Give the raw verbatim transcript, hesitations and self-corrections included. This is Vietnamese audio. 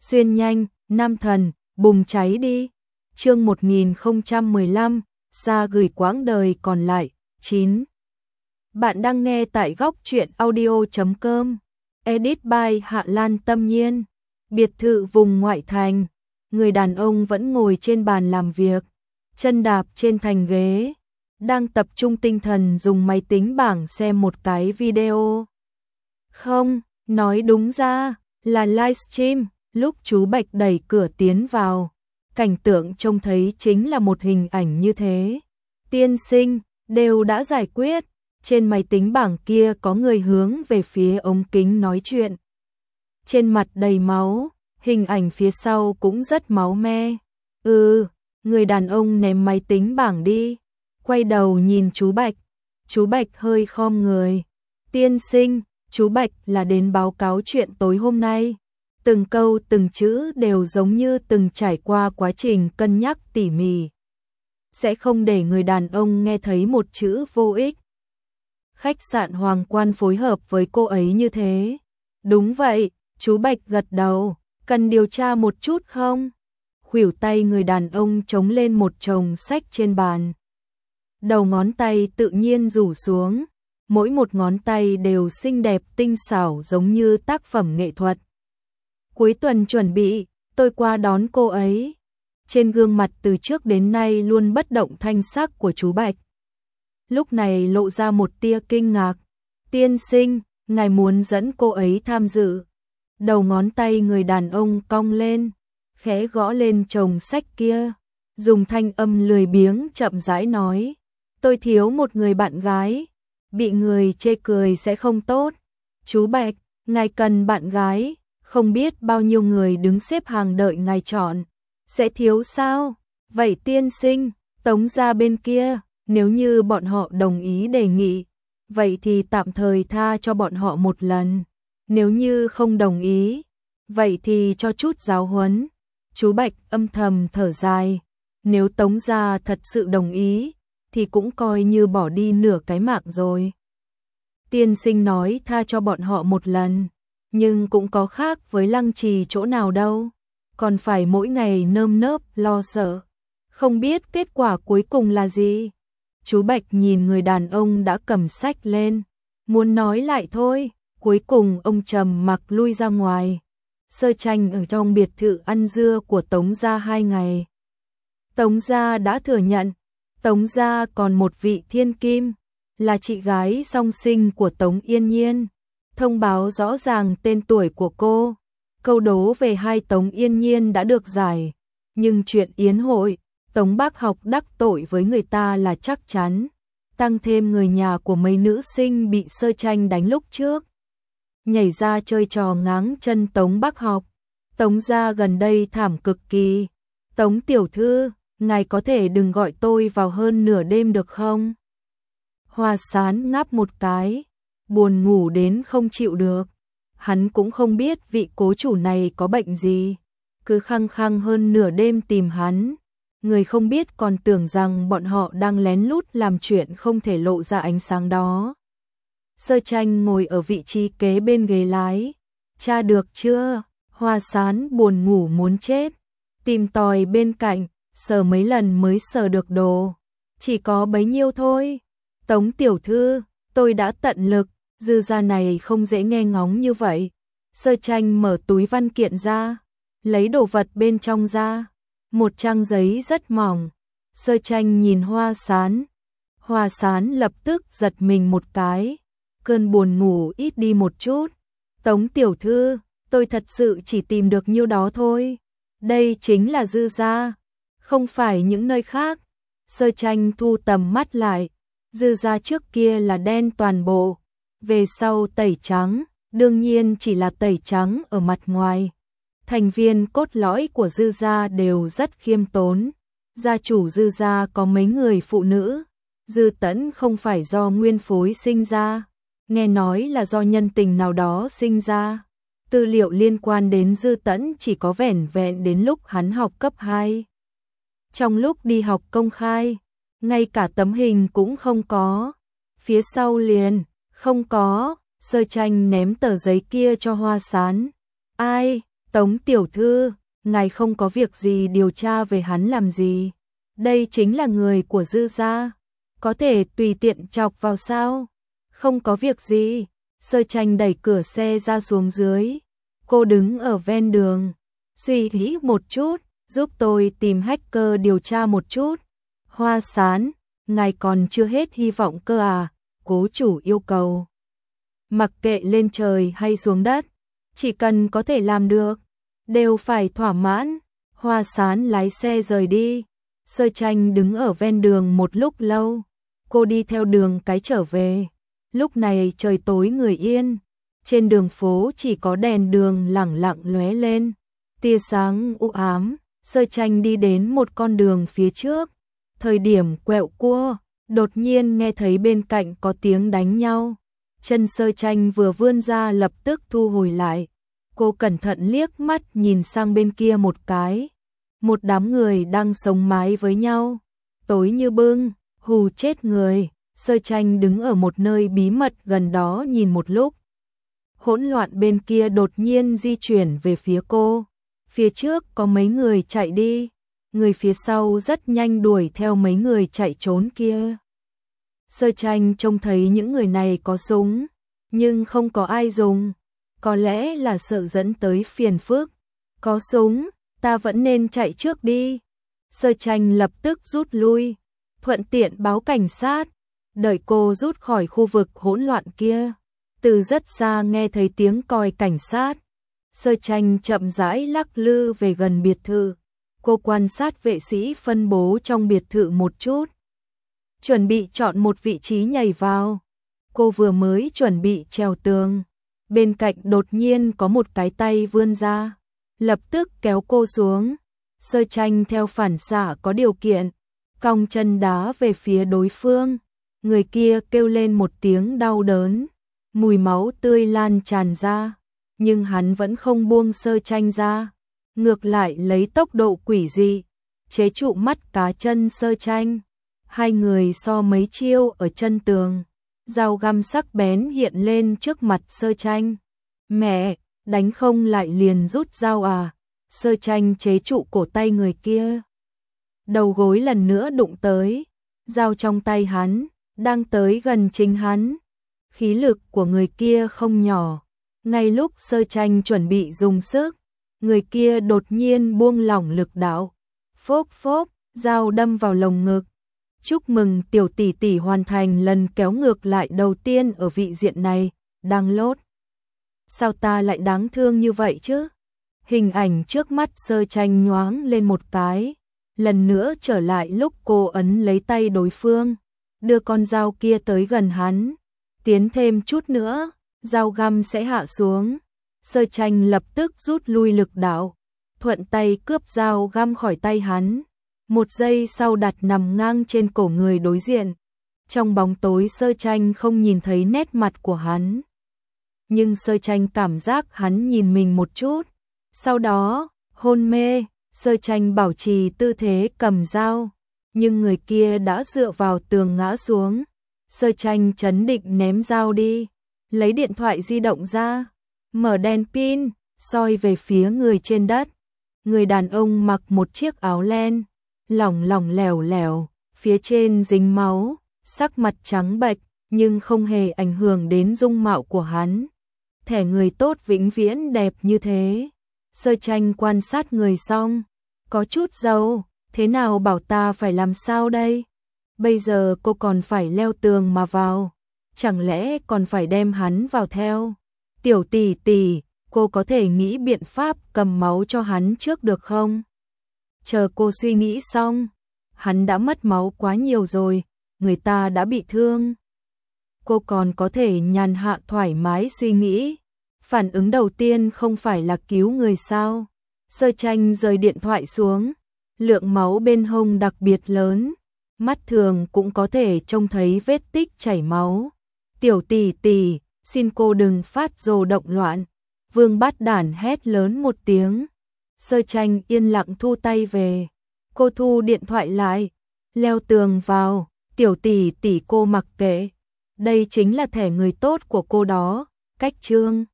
xuyên nhanh, nam thần, bùng cháy đi. Chương một nghìn không trăm mười lăm, xa gửi quãng đời còn lại, chín. Bạn đang nghe tại góc truyện audio chấm com. Edit by Hạ Lan Tâm Nhiên. Biệt thự vùng ngoại thành, người đàn ông vẫn ngồi trên bàn làm việc, chân đạp trên thành ghế, đang tập trung tinh thần dùng máy tính bảng xem một cái video. Không, nói đúng ra là livestream. Lúc chú Bạch đẩy cửa tiến vào, cảnh tượng trông thấy chính là một hình ảnh như thế. Tiên sinh, đều đã giải quyết. Trên máy tính bảng kia có người hướng về phía ống kính nói chuyện. Trên mặt đầy máu, hình ảnh phía sau cũng rất máu me. Ừ, người đàn ông ném máy tính bảng đi, quay đầu nhìn chú Bạch. Chú Bạch hơi khom người. Tiên sinh, chú Bạch là đến báo cáo chuyện tối hôm nay. Từng câu từng chữ đều giống như từng trải qua quá trình cân nhắc tỉ mỉ. Sẽ không để người đàn ông nghe thấy một chữ vô ích. Khách sạn Hoàng Quan phối hợp với cô ấy như thế. Đúng vậy, chú Bạch gật đầu. Cần điều tra một chút không? Khuỷu tay người đàn ông chống lên một chồng sách trên bàn. Đầu ngón tay tự nhiên rủ xuống. Mỗi một ngón tay đều xinh đẹp tinh xảo giống như tác phẩm nghệ thuật. Cuối tuần chuẩn bị, tôi qua đón cô ấy. Trên gương mặt từ trước đến nay luôn bất động thanh sắc của chú Bạch, lúc này lộ ra một tia kinh ngạc. Tiên sinh, ngài muốn dẫn cô ấy tham dự. Đầu ngón tay người đàn ông cong lên, khẽ gõ lên chồng sách kia, dùng thanh âm lười biếng chậm rãi nói. Tôi thiếu một người bạn gái, bị người chê cười sẽ không tốt. Chú Bạch, ngài cần bạn gái, không biết bao nhiêu người đứng xếp hàng đợi ngài chọn. Sẽ thiếu sao? Vậy tiên sinh, Tống gia bên kia, nếu như bọn họ đồng ý đề nghị, vậy thì tạm thời tha cho bọn họ một lần. Nếu như không đồng ý, vậy thì cho chút giáo huấn. Chú Bạch âm thầm thở dài. Nếu Tống gia thật sự đồng ý, thì cũng coi như bỏ đi nửa cái mạng rồi. Tiên sinh nói tha cho bọn họ một lần, nhưng cũng có khác với Lăng Trì chỗ nào đâu. Còn phải mỗi ngày nơm nớp lo sợ, không biết kết quả cuối cùng là gì. Chú Bạch nhìn người đàn ông đã cầm sách lên, muốn nói lại thôi. Cuối cùng ông trầm mặc lui ra ngoài. Sơ Tranh ở trong biệt thự ăn dưa của Tống gia hai ngày. Tống gia đã thừa nhận, Tống gia còn một vị thiên kim, là chị gái song sinh của Tống Yên Nhiên. Thông báo rõ ràng tên tuổi của cô. Câu đố về hai Tống Yên Nhiên đã được giải, nhưng chuyện yến hội, Tống Bác Học đắc tội với người ta là chắc chắn. Tăng thêm người nhà của mấy nữ sinh bị Sơ Tranh đánh lúc trước, nhảy ra chơi trò ngáng chân Tống Bác Học. Tống gia gần đây thảm cực kỳ. Tống tiểu thư, ngài có thể đừng gọi tôi vào hơn nửa đêm được không? Hoa Sán ngáp một cái, buồn ngủ đến không chịu được. Hắn cũng không biết vị cố chủ này có bệnh gì, cứ khăng khăng hơn nửa đêm tìm hắn. Người không biết còn tưởng rằng bọn họ đang lén lút làm chuyện không thể lộ ra ánh sáng đó. Sơ Tranh ngồi ở vị trí kế bên ghế lái. Tra được chưa? Hoa Sán buồn ngủ muốn chết, tìm tòi bên cạnh, sờ mấy lần mới sờ được đồ. Chỉ có bấy nhiêu thôi. Tống tiểu thư, tôi đã tận lực. Dư gia này không dễ nghe ngóng như vậy. Sơ Tranh mở túi văn kiện ra, lấy đồ vật bên trong ra. Một trang giấy rất mỏng. Sơ Tranh nhìn Hoa Sán. Hoa Sán lập tức giật mình một cái. Cơn buồn ngủ ít đi một chút. Tống tiểu thư, tôi thật sự chỉ tìm được nhiêu đó thôi. Đây chính là Dư gia, không phải những nơi khác. Sơ Tranh thu tầm mắt lại. Dư gia trước kia là đen toàn bộ, về sau tẩy trắng, đương nhiên chỉ là tẩy trắng ở mặt ngoài. Thành viên cốt lõi của Dư gia đều rất khiêm tốn. Gia chủ Dư gia có mấy người phụ nữ. Dư Tẫn không phải do nguyên phối sinh ra, nghe nói là do nhân tình nào đó sinh ra. Tư liệu liên quan đến Dư Tẫn chỉ có vẻn vẹn đến lúc hắn học cấp hai. Trong lúc đi học công khai, ngay cả tấm hình cũng không có. Phía sau liền, không có. Sơ Tranh ném tờ giấy kia cho Hoa Sán. Ai? Tống tiểu thư, ngài không có việc gì điều tra về hắn làm gì? Đây chính là người của Dư gia, có thể tùy tiện chọc vào sao? Không có việc gì. Sơ Tranh đẩy cửa xe ra xuống dưới. Cô đứng ở ven đường, suy nghĩ một chút, giúp tôi tìm hacker điều tra một chút. Hoa Sán, ngài còn chưa hết hy vọng cơ à? Cố chủ yêu cầu. Mặc kệ lên trời hay xuống đất, chỉ cần có thể làm được, đều phải thỏa mãn. Hoa Sán lái xe rời đi. Sơ Tranh đứng ở ven đường một lúc lâu. Cô đi theo đường cái trở về. Lúc này trời tối người yên. Trên đường phố chỉ có đèn đường lẳng lặng lóe lên. Tia sáng u ám. Sơ Tranh đi đến một con đường phía trước. Thời điểm quẹo cua, đột nhiên nghe thấy bên cạnh có tiếng đánh nhau. Chân Sơ Tranh vừa vươn ra lập tức thu hồi lại. Cô cẩn thận liếc mắt nhìn sang bên kia một cái. Một đám người đang sống mái với nhau. Tối như bưng, hù chết người. Sơ Tranh đứng ở một nơi bí mật gần đó nhìn một lúc. Hỗn loạn bên kia đột nhiên di chuyển về phía cô. Phía trước có mấy người chạy đi. Người phía sau rất nhanh đuổi theo mấy người chạy trốn kia. Sơ Tranh trông thấy những người này có súng, nhưng không có ai dùng. Có lẽ là sợ dẫn tới phiền phức. Có súng, ta vẫn nên chạy trước đi. Sơ Tranh lập tức rút lui, thuận tiện báo cảnh sát. Đợi cô rút khỏi khu vực hỗn loạn kia, từ rất xa nghe thấy tiếng còi cảnh sát. Sơ Tranh chậm rãi lắc lư về gần biệt thự. Cô quan sát vệ sĩ phân bố trong biệt thự một chút, chuẩn bị chọn một vị trí nhảy vào. Cô vừa mới chuẩn bị trèo tường, bên cạnh đột nhiên có một cái tay vươn ra, lập tức kéo cô xuống. Sơ Tranh theo phản xạ có điều kiện, cong chân đá về phía đối phương. Người kia kêu lên một tiếng đau đớn, mùi máu tươi lan tràn ra, nhưng hắn vẫn không buông Sơ Tranh ra, ngược lại lấy tốc độ quỷ dị chế trụ mắt cá chân Sơ Tranh. Hai người so mấy chiêu ở chân tường, dao găm sắc bén hiện lên trước mặt Sơ Tranh. Mẹ, đánh không lại liền rút dao à? Sơ Tranh chế trụ cổ tay người kia. Đầu gối lần nữa đụng tới, dao trong tay hắn đang tới gần chính hắn. Khí lực của người kia không nhỏ. Ngay lúc Sơ Tranh chuẩn bị dùng sức, người kia đột nhiên buông lỏng lực đạo. Phốp phốp, dao đâm vào lồng ngực. Chúc mừng tiểu tỷ tỷ hoàn thành lần kéo ngược lại đầu tiên ở vị diện này. Đang lốt. Sao ta lại đáng thương như vậy chứ? Hình ảnh trước mắt Sơ Tranh nhoáng lên một cái, lần nữa trở lại lúc cô ấn lấy tay đối phương, đưa con dao kia tới gần hắn. Tiến thêm chút nữa, dao găm sẽ hạ xuống. Sơ Tranh lập tức rút lui lực đạo, thuận tay cướp dao găm khỏi tay hắn. Một giây sau đặt nằm ngang trên cổ người đối diện. Trong bóng tối Sơ Tranh không nhìn thấy nét mặt của hắn, nhưng Sơ Tranh cảm giác hắn nhìn mình một chút. Sau đó, hôn mê, Sơ Tranh bảo trì tư thế cầm dao, nhưng người kia đã dựa vào tường ngã xuống. Sơ Tranh trấn định ném dao đi, lấy điện thoại di động ra, mở đèn pin, soi về phía người trên đất. Người đàn ông mặc một chiếc áo len, lỏng lỏng lẻo lẻo, phía trên dính máu, sắc mặt trắng bệch, nhưng không hề ảnh hưởng đến dung mạo của hắn. Thẻ người tốt vĩnh viễn đẹp như thế. Sơ Tranh quan sát người xong, có chút dầu, thế nào bảo ta phải làm sao đây? Bây giờ cô còn phải leo tường mà vào, chẳng lẽ còn phải đem hắn vào theo? Tiểu tỷ tỷ, cô có thể nghĩ biện pháp cầm máu cho hắn trước được không? Chờ cô suy nghĩ xong, hắn đã mất máu quá nhiều rồi, người ta đã bị thương. Cô còn có thể nhàn hạ thoải mái suy nghĩ. Phản ứng đầu tiên không phải là cứu người sao? Sơ Tranh rời điện thoại xuống, lượng máu bên hông đặc biệt lớn, mắt thường cũng có thể trông thấy vết tích chảy máu. Tiểu tỷ tỷ, xin cô đừng phát rồ động loạn. Vương Bát Đản hét lớn một tiếng. Sơ Tranh yên lặng thu tay về. Cô thu điện thoại lại, leo tường vào. Tiểu tỷ tỷ cô mặc kệ. Đây chính là thẻ người tốt của cô đó. Cách chương